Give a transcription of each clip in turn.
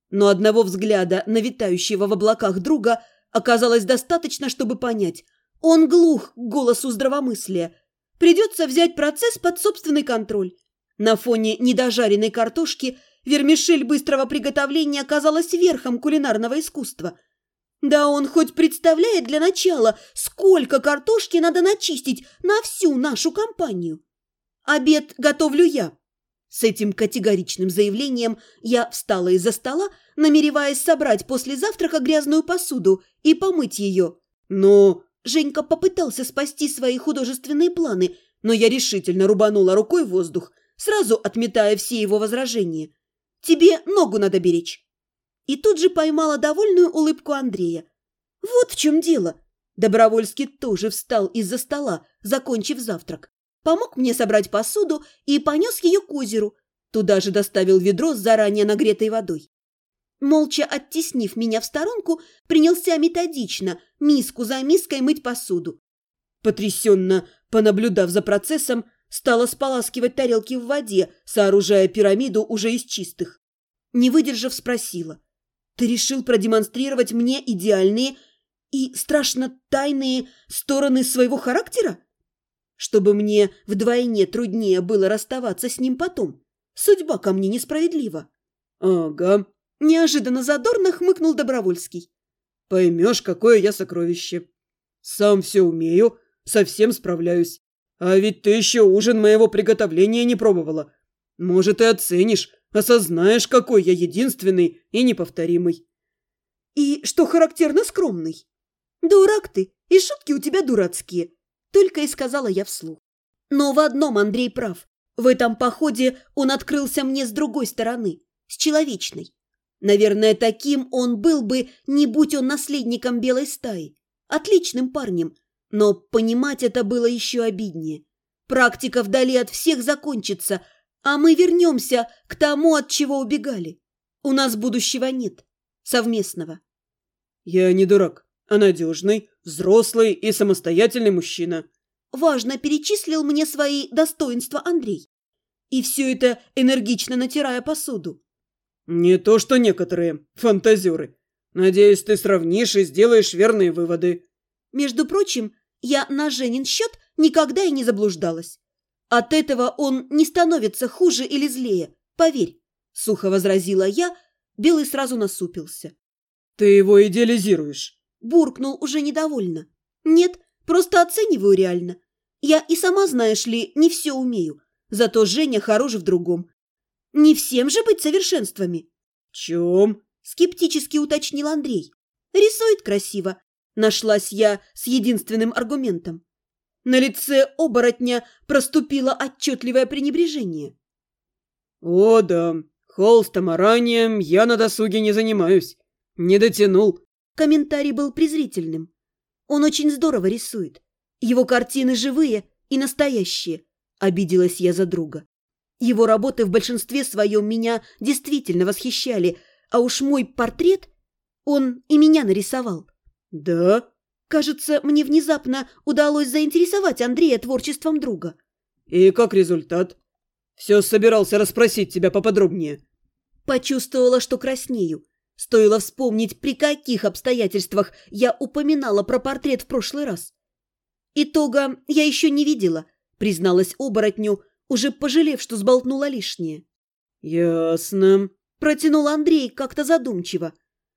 Но одного взгляда на витающего в облаках друга оказалось достаточно, чтобы понять. Он глух к голосу здравомыслия. Придется взять процесс под собственный контроль. На фоне недожаренной картошки вермишель быстрого приготовления оказалась верхом кулинарного искусства. Да он хоть представляет для начала, сколько картошки надо начистить на всю нашу компанию. Обед готовлю я. С этим категоричным заявлением я встала из-за стола, намереваясь собрать после завтрака грязную посуду и помыть ее. Но Женька попытался спасти свои художественные планы, но я решительно рубанула рукой в воздух, сразу отметая все его возражения. «Тебе ногу надо беречь». И тут же поймала довольную улыбку Андрея. «Вот в чем дело». Добровольский тоже встал из-за стола, закончив завтрак. Помог мне собрать посуду и понес ее к озеру. Туда же доставил ведро с заранее нагретой водой. Молча оттеснив меня в сторонку, принялся методично, миску за миской мыть посуду. Потрясенно понаблюдав за процессом, стала споласкивать тарелки в воде, сооружая пирамиду уже из чистых. Не выдержав, спросила: «Ты решил продемонстрировать мне идеальные и страшно тайные стороны своего характера? Чтобы мне вдвойне труднее было расставаться с ним потом. Судьба ко мне несправедлива». «Ага», – неожиданно задорно хмыкнул Добровольский. «Поймешь, какое я сокровище. Сам все умею, совсем справляюсь. А ведь ты еще ужин моего приготовления не пробовала. Может, и оценишь, осознаешь, какой я единственный и неповторимый». «И что характерно, скромный. Дурак ты, и шутки у тебя дурацкие», – только и сказала я вслух. Но в одном Андрей прав. В этом походе он открылся мне с другой стороны, с человечной. Наверное, таким он был бы, не будь он наследником белой стаи. Отличным парнем, но понимать это было еще обиднее. Практика вдали от всех закончится, а мы вернемся к тому, от чего убегали. У нас будущего нет, совместного. «Я не дурак, а надежный, взрослый и самостоятельный мужчина», – важно перечислил мне свои достоинства Андрей. И все это энергично натирая посуду. «Не то что некоторые фантазеры. Надеюсь, ты сравнишь и сделаешь верные выводы». Между прочим, я на Женин счет никогда и не заблуждалась. От этого он не становится хуже или злее, поверь, сухо возразила я. Белый сразу насупился. «Ты его идеализируешь», – буркнул уже недовольно. «Нет, просто оцениваю реально. Я и сама, знаешь ли, не все умею. Зато Женя хорош в другом. Не всем же быть совершенствами». «В чем?» – скептически уточнил Андрей. «Рисует красиво». Нашлась я с единственным аргументом. На лице оборотня проступило отчетливое пренебрежение. «О, да, холстом, ораньем я на досуге не занимаюсь. Не дотянул». Комментарий был презрительным. Он очень здорово рисует. Его картины живые и настоящие. Обиделась я за друга. Его работы в большинстве своем меня действительно восхищали, а уж мой портрет он и меня нарисовал. «Да?» Кажется, мне внезапно удалось заинтересовать Андрея творчеством друга. «И как результат? Все собирался расспросить тебя поподробнее». Почувствовала, что краснею. Стоило вспомнить, при каких обстоятельствах я упоминала про портрет в прошлый раз. Итога я еще не видела, призналась оборотню, уже пожалев, что сболтнула лишнее. «Ясно», – протянул Андрей как-то задумчиво.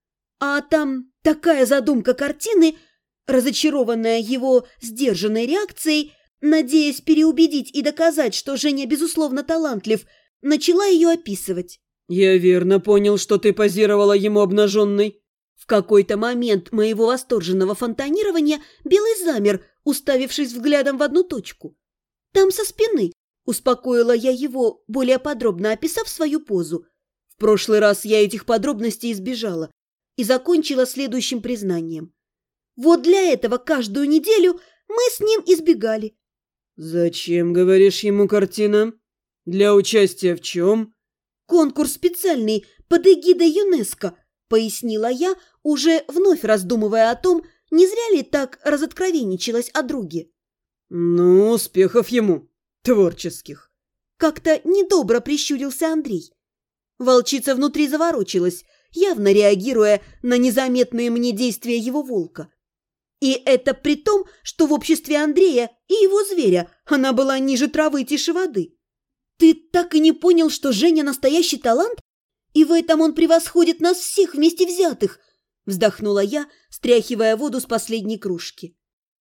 А там такая задумка картины, разочарованная его сдержанной реакцией, надеясь переубедить и доказать, что Женя безусловно талантлив, начала ее описывать. «Я верно понял, что ты позировала ему обнаженной». В какой-то момент моего восторженного фонтанирования Белый замер, уставившись взглядом в одну точку. «Там со спины», – успокоила я его, более подробно описав свою позу. В прошлый раз я этих подробностей избежала и закончила следующим признанием. Вот для этого каждую неделю мы с ним избегали. «Зачем, говоришь, ему картина? Для участия в чем?» «Конкурс специальный под эгидой ЮНЕСКО», – пояснила я, уже вновь раздумывая о том, не зря ли так разоткровенничалась о друге. «Ну, успехов ему, творческих». Как-то недобро прищурился Андрей. Волчица внутри заворочилась явно реагируя на незаметные мне действия его волка. И это при том, что в обществе Андрея и его зверя она была ниже травы и тише воды. Ты так и не понял, что Женя настоящий талант? И в этом он превосходит нас всех вместе взятых, вздохнула я, стряхивая воду с последней кружки.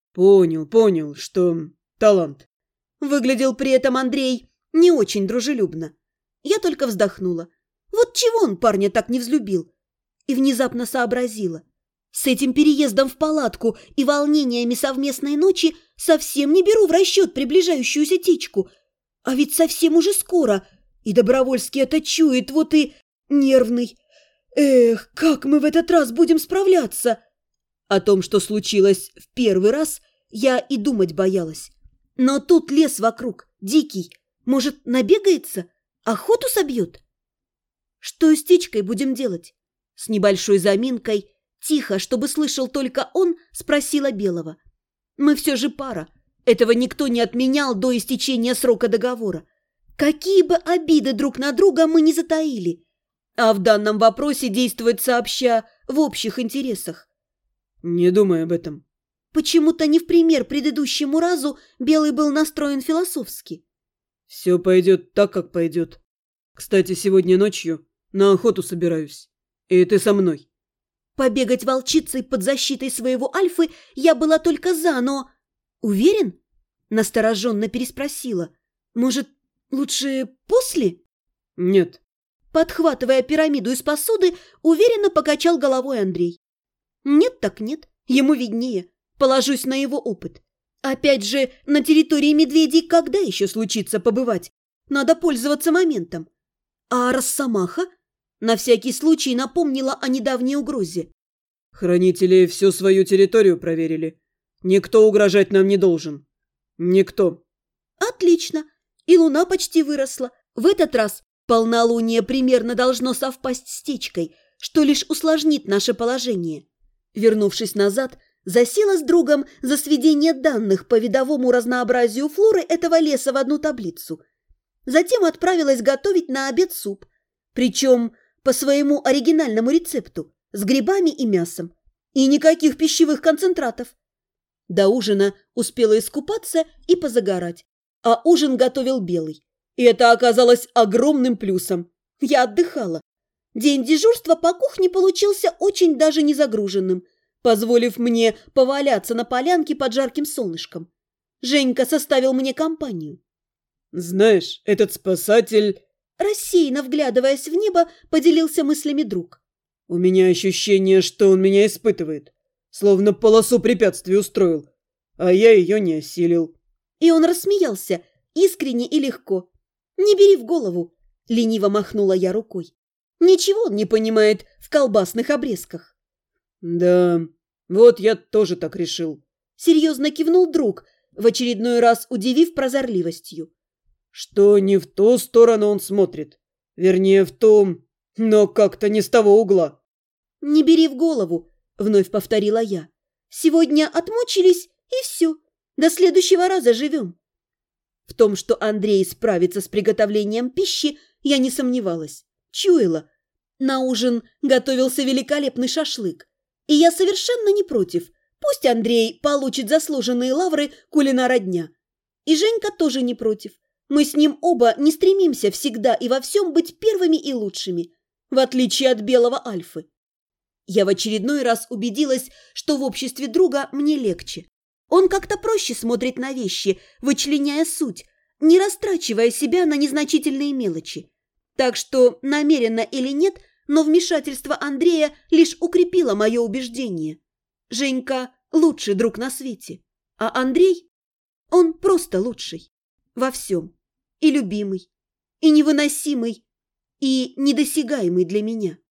Понял, что талант. Выглядел при этом Андрей не очень дружелюбно. Я только вздохнула. Вот чего он парня так не взлюбил? И внезапно сообразила. С этим переездом в палатку и волнениями совместной ночи совсем не беру в расчет приближающуюся течку. А ведь совсем уже скоро. И Добровольский это чует, вот и нервный. Эх, как мы в этот раз будем справляться? О том, что случилось в первый раз, я и думать боялась. Но тут лес вокруг, дикий. Может, набегается? Охоту собьет? Что с течкой будем делать? С небольшой заминкой, тихо, чтобы слышал только он, спросила Белого. Мы все же пара. Этого никто не отменял до истечения срока договора. Какие бы обиды друг на друга мы не затаили. А в данном вопросе действовать сообща в общих интересах. Не думай об этом. Почему-то не в пример предыдущему разу Белый был настроен философски. Все пойдет так, как пойдет. Кстати, сегодня ночью на охоту собираюсь. И ты со мной. Побегать волчицей под защитой своего Альфы я была только за, но... Уверен? Настороженно переспросила. Может, лучше после? Нет. Подхватывая пирамиду из посуды, уверенно покачал головой Андрей. Нет так нет, ему виднее. Положусь на его опыт. Опять же, на территории медведей когда еще случится побывать? Надо пользоваться моментом. А Росомаха? На всякий случай напомнила о недавней угрозе. Хранители всю свою территорию проверили. Никто угрожать нам не должен. Никто. Отлично. И луна почти выросла. В этот раз полнолуние примерно должно совпасть с течкой, что лишь усложнит наше положение. Вернувшись назад, засела с другом за сведение данных по видовому разнообразию флоры этого леса в одну таблицу. Затем отправилась готовить на обед суп. Причем по своему оригинальному рецепту, с грибами и мясом. И никаких пищевых концентратов. До ужина успела искупаться и позагорать. А ужин готовил Белый. И это оказалось огромным плюсом. Я отдыхала. День дежурства по кухне получился очень даже не загруженным, позволив мне поваляться на полянке под жарким солнышком. Женька составил мне компанию. Знаешь, этот спасатель... Рассеянно вглядываясь в небо, поделился мыслями друг. У меня ощущение, что он меня испытывает. Словно полосу препятствий устроил. А я ее не осилил. И он рассмеялся, искренне и легко. «Не бери в голову», — лениво махнула я рукой. «Ничего он не понимает в колбасных обрезках». Да, вот я тоже так решил. Серьезно кивнул друг, в очередной раз удивив прозорливостью. Что не в ту сторону он смотрит. Вернее, в ту, но как-то не с того угла. «Не бери в голову», — вновь повторила я. «Сегодня отмучились, и все. До следующего раза живем». В том, что Андрей справится с приготовлением пищи, я не сомневалась. Чуяла. На ужин готовился великолепный шашлык. И я совершенно не против. Пусть Андрей получит заслуженные лавры кулинара дня. И Женька тоже не против. Мы с ним оба не стремимся всегда и во всем быть первыми и лучшими, в отличие от белого Альфы. Я в очередной раз убедилась, что в обществе друга мне легче. Он как-то проще смотрит на вещи, вычленяя суть, не растрачивая себя на незначительные мелочи. Так что, намеренно или нет, но вмешательство Андрея лишь укрепило мое убеждение. Женька – лучший друг на свете, а Андрей – он просто лучший. Во всем. И любимый, и невыносимый, и недосягаемый для меня.